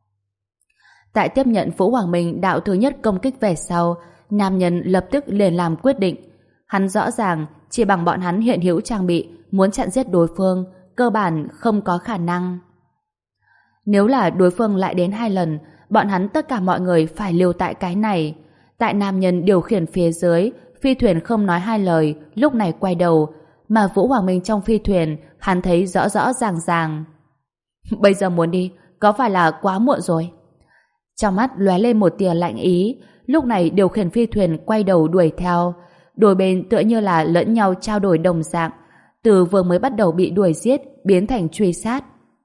Tại tiếp nhận Vũ Hoàng Minh đạo thứ nhất công kích về sau, nam nhân lập tức liền làm quyết định. Hắn rõ ràng chỉ bằng bọn hắn hiện hữu trang bị muốn chặn giết đối phương cơ bản không có khả năng. Nếu là đối phương lại đến hai lần, bọn hắn tất cả mọi người phải lưu tại cái này. Tại nam nhân điều khiển phía dưới, phi thuyền không nói hai lời, lúc này quay đầu, mà Vũ Hoàng Minh trong phi thuyền, hắn thấy rõ rõ ràng ràng. Bây giờ muốn đi, có phải là quá muộn rồi? Trong mắt lóe lên một tia lạnh ý, lúc này điều khiển phi thuyền quay đầu đuổi theo. Đôi bên tựa như là lẫn nhau trao đổi đồng dạng, từ vừa mới bắt đầu bị đuổi giết biến thành truy sát.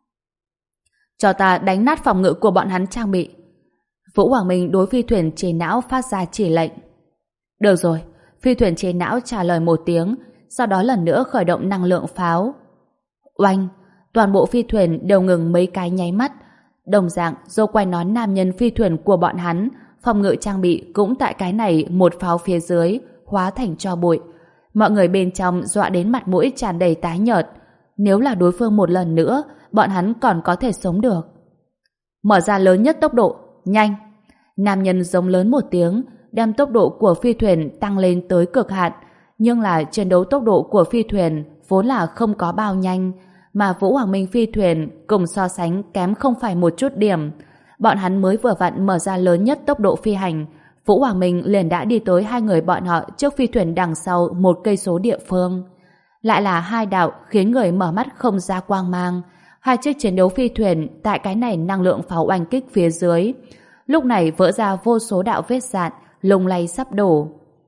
Cho ta đánh nát phòng ngự của bọn hắn trang bị. Vũ Hoàng Minh đối phi thuyền chế não phát ra chỉ lệnh. Được rồi, phi thuyền chế não trả lời một tiếng, sau đó lần nữa khởi động năng lượng pháo. Oanh, toàn bộ phi thuyền đều ngừng mấy cái nháy mắt. Đồng dạng, dâu quay nón nam nhân phi thuyền của bọn hắn, phòng ngự trang bị cũng tại cái này một pháo phía dưới, hóa thành tro bụi. Mọi người bên trong dọa đến mặt mũi tràn đầy tái nhợt. Nếu là đối phương một lần nữa, bọn hắn còn có thể sống được. Mở ra lớn nhất tốc độ, nhanh. Nam nhân giống lớn một tiếng, đem tốc độ của phi thuyền tăng lên tới cực hạn. Nhưng là chiến đấu tốc độ của phi thuyền vốn là không có bao nhanh, mà Vũ Hoàng Minh phi thuyền cùng so sánh kém không phải một chút điểm. Bọn hắn mới vừa vặn mở ra lớn nhất tốc độ phi hành, Vũ Hoàng Minh liền đã đi tới hai người bọn họ trước phi thuyền đằng sau một cây số địa phương. Lại là hai đạo khiến người mở mắt không ra quang mang. Hai chiếc chiến đấu phi thuyền tại cái này năng lượng pháo oanh kích phía dưới. Lúc này vỡ ra vô số đạo vết dạn, lung lay sắp đổ.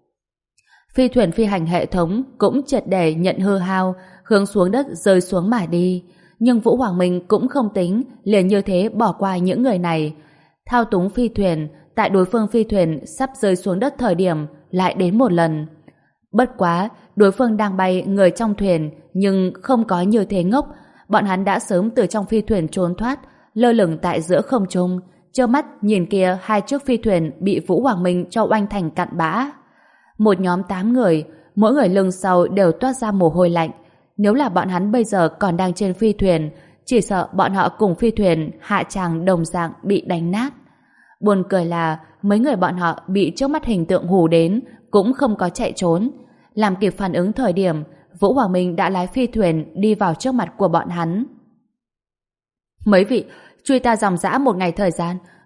Phi thuyền phi hành hệ thống cũng triệt để nhận hư hao, hướng xuống đất rơi xuống mà đi. Nhưng Vũ Hoàng Minh cũng không tính liền như thế bỏ qua những người này. Thao túng phi thuyền, tại đối phương phi thuyền sắp rơi xuống đất thời điểm lại đến một lần. Bất quá, đối phương đang bay người trong thuyền nhưng không có như thế ngốc. Bọn hắn đã sớm từ trong phi thuyền trốn thoát, lơ lửng tại giữa không trung, trơ mắt nhìn kia hai chiếc phi thuyền bị Vũ Hoàng Minh cho oanh thành cặn bã. Một nhóm tám người, mỗi người lưng sau đều toát ra mồ hôi lạnh. Nếu là bọn hắn bây giờ còn đang trên phi thuyền, chỉ sợ bọn họ cùng phi thuyền hạ tràng đồng dạng bị đánh nát. Buồn cười là mấy người bọn họ bị trước mắt hình tượng hù đến cũng không có chạy trốn. Làm kịp phản ứng thời điểm, Vũ Hoàng Minh đã lái phi thuyền đi vào trước mặt của bọn hắn. Mấy vị, truy ta dòng dã một ngày thời gian,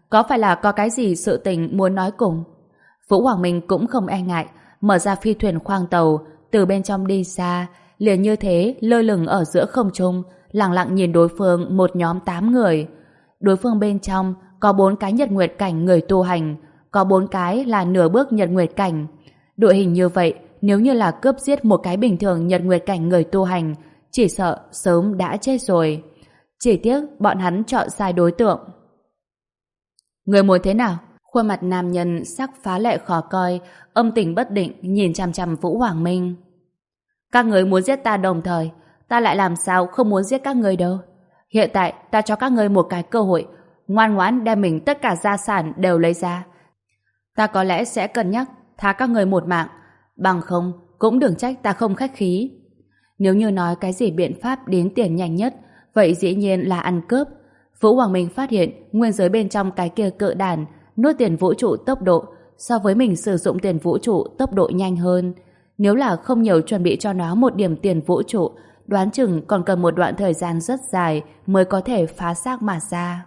có phải là có cái gì sự tình muốn nói cùng? Vũ Hoàng Minh cũng không e ngại, mở ra phi thuyền khoang tàu, từ bên trong đi ra, liền như thế lơ lửng ở giữa không trung, lặng lặng nhìn đối phương một nhóm tám người. Đối phương bên trong có bốn cái nhật nguyệt cảnh người tu hành, có bốn cái là nửa bước nhật nguyệt cảnh. Đội hình như vậy, nếu như là cướp giết một cái bình thường nhật nguyệt cảnh người tu hành, chỉ sợ sớm đã chết rồi. Chỉ tiếc bọn hắn chọn sai đối tượng. Người muốn thế nào? Khuôn mặt nam nhân sắc phá lệ khó coi, âm tình bất định nhìn chằm chằm Vũ Hoàng Minh. Các người muốn giết ta đồng thời, ta lại làm sao không muốn giết các người đâu. Hiện tại ta cho các người một cái cơ hội, ngoan ngoãn đem mình tất cả gia sản đều lấy ra. Ta có lẽ sẽ cân nhắc tha các người một mạng, bằng không cũng đừng trách ta không khách khí. Nếu như nói cái gì biện pháp đến tiền nhanh nhất, vậy dĩ nhiên là ăn cướp. Vũ Hoàng Minh phát hiện nguyên giới bên trong cái kia cự đàn nuốt tiền vũ trụ tốc độ so với mình sử dụng tiền vũ trụ tốc độ nhanh hơn. Nếu là không nhiều chuẩn bị cho nó một điểm tiền vũ trụ, đoán chừng còn cần một đoạn thời gian rất dài mới có thể phá xác mà ra.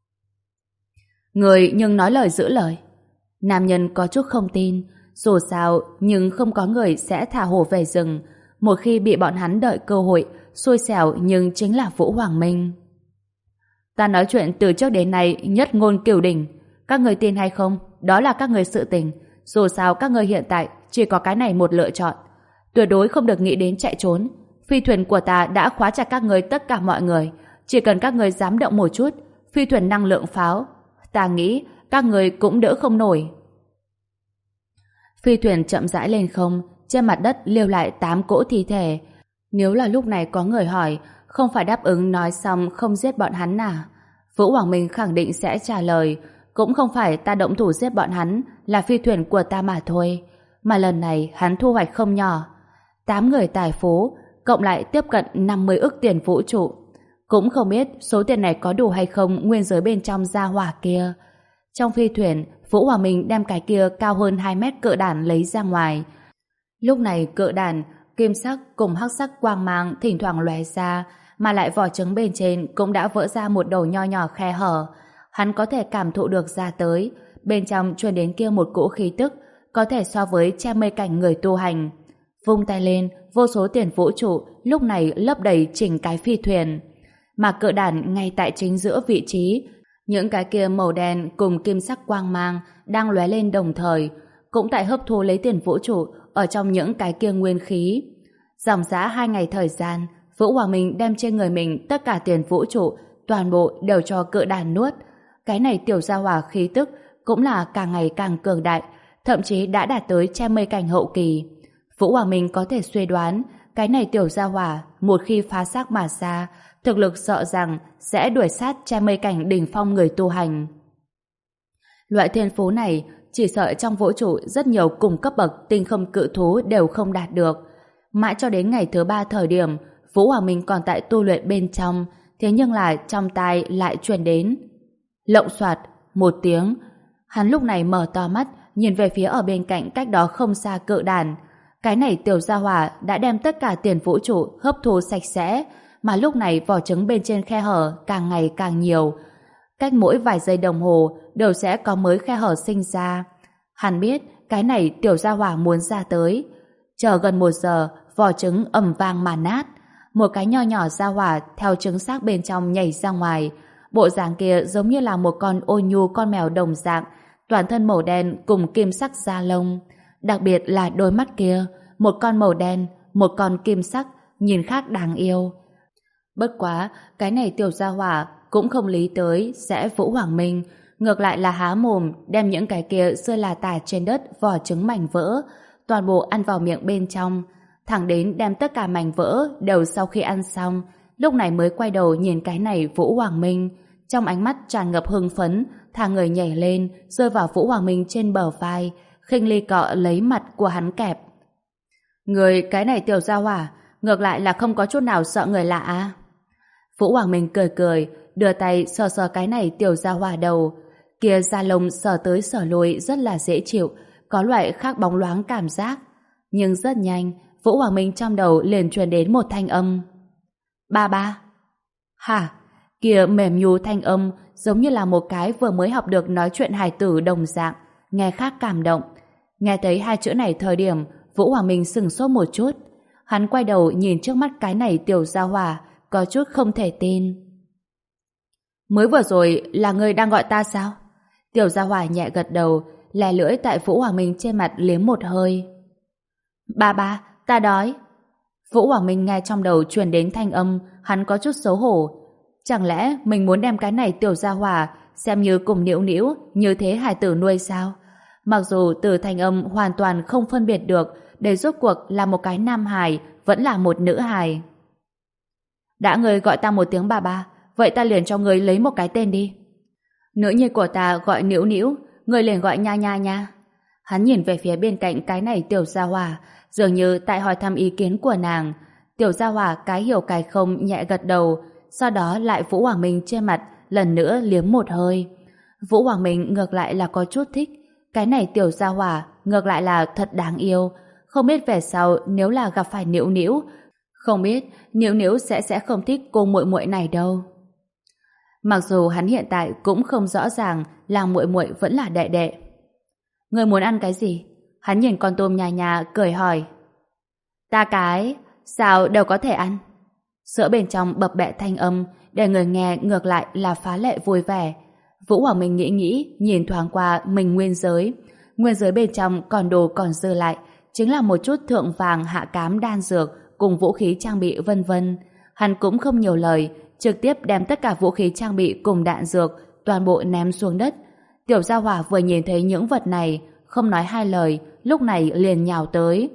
Người nhưng nói lời giữ lời. Nam nhân có chút không tin, dù sao nhưng không có người sẽ thả hổ về rừng. Một khi bị bọn hắn đợi cơ hội, xui xẻo nhưng chính là Vũ Hoàng Minh. Ta nói chuyện từ trước đến nay nhất ngôn cửu đỉnh. Các người tin hay không, đó là các người sự tình. Dù sao các người hiện tại chỉ có cái này một lựa chọn. Tuyệt đối không được nghĩ đến chạy trốn. Phi thuyền của ta đã khóa chặt các người tất cả mọi người. Chỉ cần các người dám động một chút, phi thuyền năng lượng pháo, ta nghĩ các người cũng đỡ không nổi. Phi thuyền chậm rãi lên không, trên mặt đất lưu lại tám cỗ thi thể. Nếu là lúc này có người hỏi, không phải đáp ứng nói xong không giết bọn hắn à? Vũ Hoàng Minh khẳng định sẽ trả lời, cũng không phải ta động thủ giết bọn hắn, là phi thuyền của ta mà thôi. Mà lần này hắn thu hoạch không nhỏ. Tám người tài phú, cộng lại tiếp cận năm mươi ức tiền vũ trụ. Cũng không biết số tiền này có đủ hay không nguyên giới bên trong gia hỏa kia. Trong phi thuyền, Vũ Hoàng Minh đem cái kia cao hơn hai mét cự đàn lấy ra ngoài. Lúc này cự đàn, kim sắc cùng hắc sắc quang mang thỉnh thoảng lóe ra, mà lại vỏ trứng bên trên cũng đã vỡ ra một đầu nho nhỏ khe hở. Hắn có thể cảm thụ được ra tới, bên trong truyền đến kia một cỗ khí tức, có thể so với che mây cảnh người tu hành. Vung tay lên, vô số tiền vũ trụ lúc này lấp đầy chỉnh cái phi thuyền. Mà cự đàn ngay tại chính giữa vị trí, những cái kia màu đen cùng kim sắc quang mang đang lóe lên đồng thời, cũng tại hấp thu lấy tiền vũ trụ ở trong những cái kia nguyên khí. Dòng dã hai ngày thời gian, Vũ Hoàng Minh đem trên người mình tất cả tiền vũ trụ, toàn bộ đều cho cự đàn nuốt. Cái này tiểu gia hỏa khí tức cũng là càng ngày càng cường đại, thậm chí đã đạt tới che mây cảnh hậu kỳ. Vũ Hoàng Minh có thể suy đoán, cái này tiểu gia hỏa một khi phá xác mà ra, thực lực sợ rằng sẽ đuổi sát che mây cảnh đỉnh phong người tu hành. Loại thiên phú này chỉ sợ trong vũ trụ rất nhiều cùng cấp bậc tinh không cự thú đều không đạt được. Mãi cho đến ngày thứ ba thời điểm, Vũ Hoàng Minh còn tại tu luyện bên trong, thế nhưng là trong tai lại truyền đến lộng xoạt một tiếng. Hắn lúc này mở to mắt, nhìn về phía ở bên cạnh cách đó không xa cự đàn. Cái này tiểu gia hỏa đã đem tất cả tiền vũ trụ hấp thu sạch sẽ, mà lúc này vỏ trứng bên trên khe hở càng ngày càng nhiều. Cách mỗi vài giây đồng hồ đều sẽ có mới khe hở sinh ra. Hắn biết cái này tiểu gia hỏa muốn ra tới. Chờ gần một giờ, vỏ trứng ầm vang mà nát. Một cái nho nhỏ gia hỏa theo trứng xác bên trong nhảy ra ngoài. Bộ dạng kia giống như là một con ô nhu con mèo đồng dạng, toàn thân màu đen cùng kim sắc da lông. Đặc biệt là đôi mắt kia, một con màu đen, một con kim sắc, nhìn khác đáng yêu. Bất quá, cái này tiểu gia hỏa cũng không lý tới sẽ Vũ Hoàng Minh, ngược lại là há mồm đem những cái kia rơi là tả trên đất vỏ trứng mảnh vỡ, toàn bộ ăn vào miệng bên trong, thẳng đến đem tất cả mảnh vỡ đều sau khi ăn xong, lúc này mới quay đầu nhìn cái này Vũ Hoàng Minh, trong ánh mắt tràn ngập hưng phấn, thả người nhảy lên, rơi vào Vũ Hoàng Minh trên bờ vai, khinh ly cọ lấy mặt của hắn kẹp. Người cái này tiểu gia hỏa, ngược lại là không có chút nào sợ người lạ à? Vũ Hoàng Minh cười cười, đưa tay sờ sờ cái này tiểu gia hỏa đầu. Kia da lông sờ tới sờ lui rất là dễ chịu, có loại khác bóng loáng cảm giác. Nhưng rất nhanh, Vũ Hoàng Minh trong đầu liền truyền đến một thanh âm. Ba ba. Hả? Kia mềm nhu thanh âm giống như là một cái vừa mới học được nói chuyện hài tử đồng dạng, nghe khác cảm động. Nghe thấy hai chữ này thời điểm, Vũ Hoàng Minh sửng sốt một chút. Hắn quay đầu nhìn trước mắt cái này tiểu gia hỏa, có chút không thể tin. Mới vừa rồi là người đang gọi ta sao? Tiểu gia hỏa nhẹ gật đầu, lè lưỡi tại Vũ Hoàng Minh trên mặt liếm một hơi. Ba ba, ta đói. Vũ Hoàng Minh nghe trong đầu truyền đến thanh âm, hắn có chút xấu hổ. Chẳng lẽ mình muốn đem cái này tiểu gia hỏa xem như cùng Nĩu Nĩu như thế hài tử nuôi sao? Mặc dù từ thanh âm hoàn toàn không phân biệt được để rốt cuộc là một cái nam hài vẫn là một nữ hài. Đã người gọi ta một tiếng bà ba, vậy ta liền cho người lấy một cái tên đi. Nữ nhi của ta gọi Nĩu Nĩu, người liền gọi Nha Nha nha. Hắn nhìn về phía bên cạnh cái này tiểu gia hỏa, dường như tại hỏi thăm ý kiến của nàng. Tiểu gia hỏa cái hiểu cái không nhẹ gật đầu, sau đó lại Vũ Hoàng Minh trên mặt lần nữa liếm một hơi. Vũ Hoàng Minh ngược lại là có chút thích. Cái này tiểu gia hỏa ngược lại là thật đáng yêu. Không biết về sau nếu là gặp phải Nĩu Nĩu, không biết Nĩu Nĩu sẽ sẽ không thích cô muội muội này đâu. Mặc dù hắn hiện tại cũng không rõ ràng là muội muội vẫn là đệ đệ. Người muốn ăn cái gì? Hắn nhìn con tôm Nha Nha cười hỏi. Ta cái, sao đều có thể ăn? Sữa bên trong bập bẹ thanh âm, để người nghe ngược lại là phá lệ vui vẻ. Vũ Hoàng Minh nghĩ nghĩ, nhìn thoáng qua mình nguyên giới. Nguyên giới bên trong còn đồ còn dư lại, chính là một chút thượng vàng hạ cám đan dược cùng vũ khí trang bị vân vân. Hắn cũng không nhiều lời, trực tiếp đem tất cả vũ khí trang bị cùng đạn dược toàn bộ ném xuống đất. Tiểu gia hỏa vừa nhìn thấy những vật này, không nói hai lời, lúc này liền nhào tới.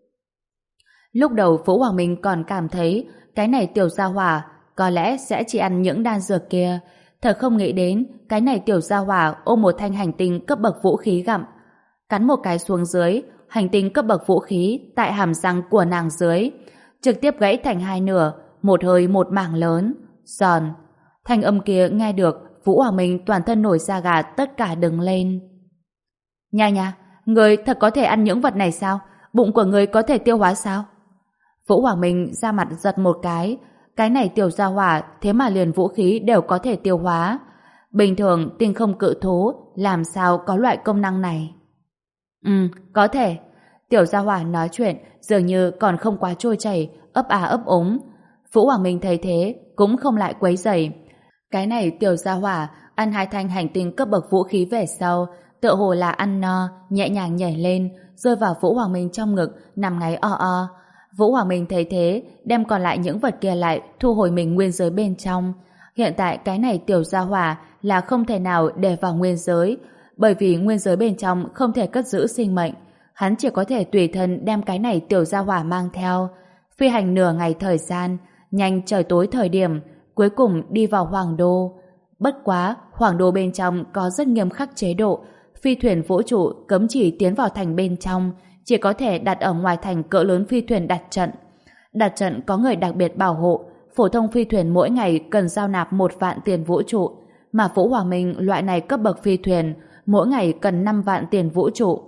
Lúc đầu Vũ Hoàng Minh còn cảm thấy cái này tiểu gia hỏa có lẽ sẽ chỉ ăn những đan dược kia, thật không nghĩ đến cái này tiểu gia hỏa ôm một thanh hành tinh cấp bậc vũ khí gặm. Cắn một cái xuống dưới, hành tinh cấp bậc vũ khí tại hàm răng của nàng dưới, trực tiếp gãy thành hai nửa, một hơi một mảng lớn, giòn. Thanh âm kia nghe được, Vũ Hoàng Minh toàn thân nổi da gà tất cả đứng lên. Nha Nha, người thật có thể ăn những vật này sao? Bụng của người có thể tiêu hóa sao? Vũ Hoàng Minh ra mặt giật một cái, cái này tiểu gia hỏa thế mà liền vũ khí đều có thể tiêu hóa. Bình thường tinh không cự thú làm sao có loại công năng này? Ừ, có thể. Tiểu gia hỏa nói chuyện dường như còn không quá trôi chảy, ấp à ấp úng. Vũ Hoàng Minh thấy thế cũng không lại quấy rầy. Cái này tiểu gia hỏa ăn hai thanh hành tinh cấp bậc vũ khí về sau, tựa hồ là ăn no, nhẹ nhàng nhảy lên, rơi vào Vũ Hoàng Minh trong ngực, nằm ngáy o o. Vũ Hoàng Minh thấy thế, đem còn lại những vật kia lại, thu hồi mình nguyên giới bên trong. Hiện tại cái này tiểu gia hỏa là không thể nào để vào nguyên giới, bởi vì nguyên giới bên trong không thể cất giữ sinh mệnh. Hắn chỉ có thể tùy thân đem cái này tiểu gia hỏa mang theo. Phi hành nửa ngày thời gian, nhanh trời tối thời điểm, cuối cùng đi vào Hoàng Đô. Bất quá, Hoàng Đô bên trong có rất nghiêm khắc chế độ, phi thuyền vũ trụ cấm chỉ tiến vào thành bên trong, chỉ có thể đặt ở ngoài thành cỡ lớn phi thuyền đặt trận. Đặt trận có người đặc biệt bảo hộ, phổ thông phi thuyền mỗi ngày cần giao nạp một vạn tiền vũ trụ, mà Vũ Hoàng Minh loại này cấp bậc phi thuyền mỗi ngày cần năm vạn tiền vũ trụ.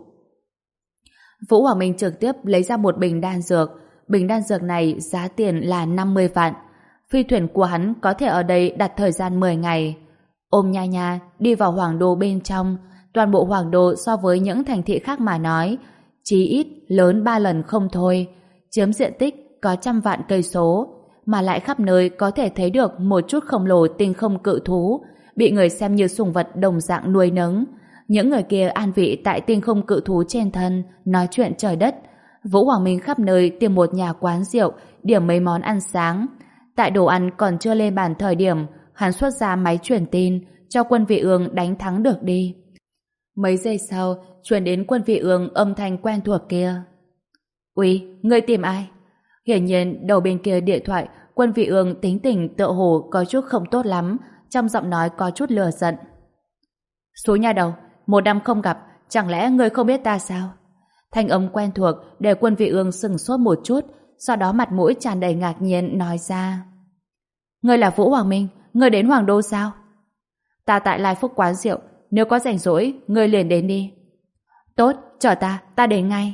Vũ Hoàng Minh trực tiếp lấy ra một bình đan dược, bình đan dược này giá tiền là năm mươi vạn. Phi thuyền của hắn có thể ở đây đặt thời gian mười ngày. Ôm Nha Nha đi vào Hoàng Đô bên trong. Toàn bộ Hoàng Đô so với những thành thị khác mà nói, chí ít lớn ba lần không thôi, chiếm diện tích có trăm vạn cây số, mà lại khắp nơi có thể thấy được một chút khổng lồ tinh không cự thú, bị người xem như sủng vật đồng dạng nuôi nấng. Những người kia an vị tại tinh không cự thú trên thân, nói chuyện trời đất. Vũ Hoàng Minh khắp nơi tìm một nhà quán rượu, điểm mấy món ăn sáng. Tại đồ ăn còn chưa lên bàn thời điểm, hắn xuất ra máy truyền tin, cho quân vị ương đánh thắng được đi. Mấy giây sau, truyền đến quân vị ương âm thanh quen thuộc kia. Úi, ngươi tìm ai? Hiển nhiên, đầu bên kia điện thoại, quân vị ương tính tình tựa hồ có chút không tốt lắm, trong giọng nói có chút lừa giận. Số nhà đầu, một năm không gặp, chẳng lẽ ngươi không biết ta sao? Thanh âm quen thuộc để quân vị ương sừng sốt một chút, sau đó mặt mũi tràn đầy ngạc nhiên nói ra. Ngươi là Vũ Hoàng Minh, ngươi đến Hoàng Đô sao? Ta tại Lai Phúc quán rượu, nếu có rảnh rỗi, ngươi liền đến đi. Tốt, chờ ta, ta đến ngay.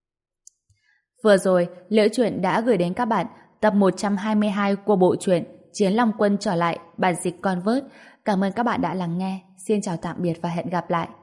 Vừa rồi, Liễu Chuyện đã gửi đến các bạn tập một trăm hai mươi hai của bộ truyện Chiến Long Quân trở lại bản dịch Convert. Cảm ơn các bạn đã lắng nghe. Xin chào tạm biệt và hẹn gặp lại.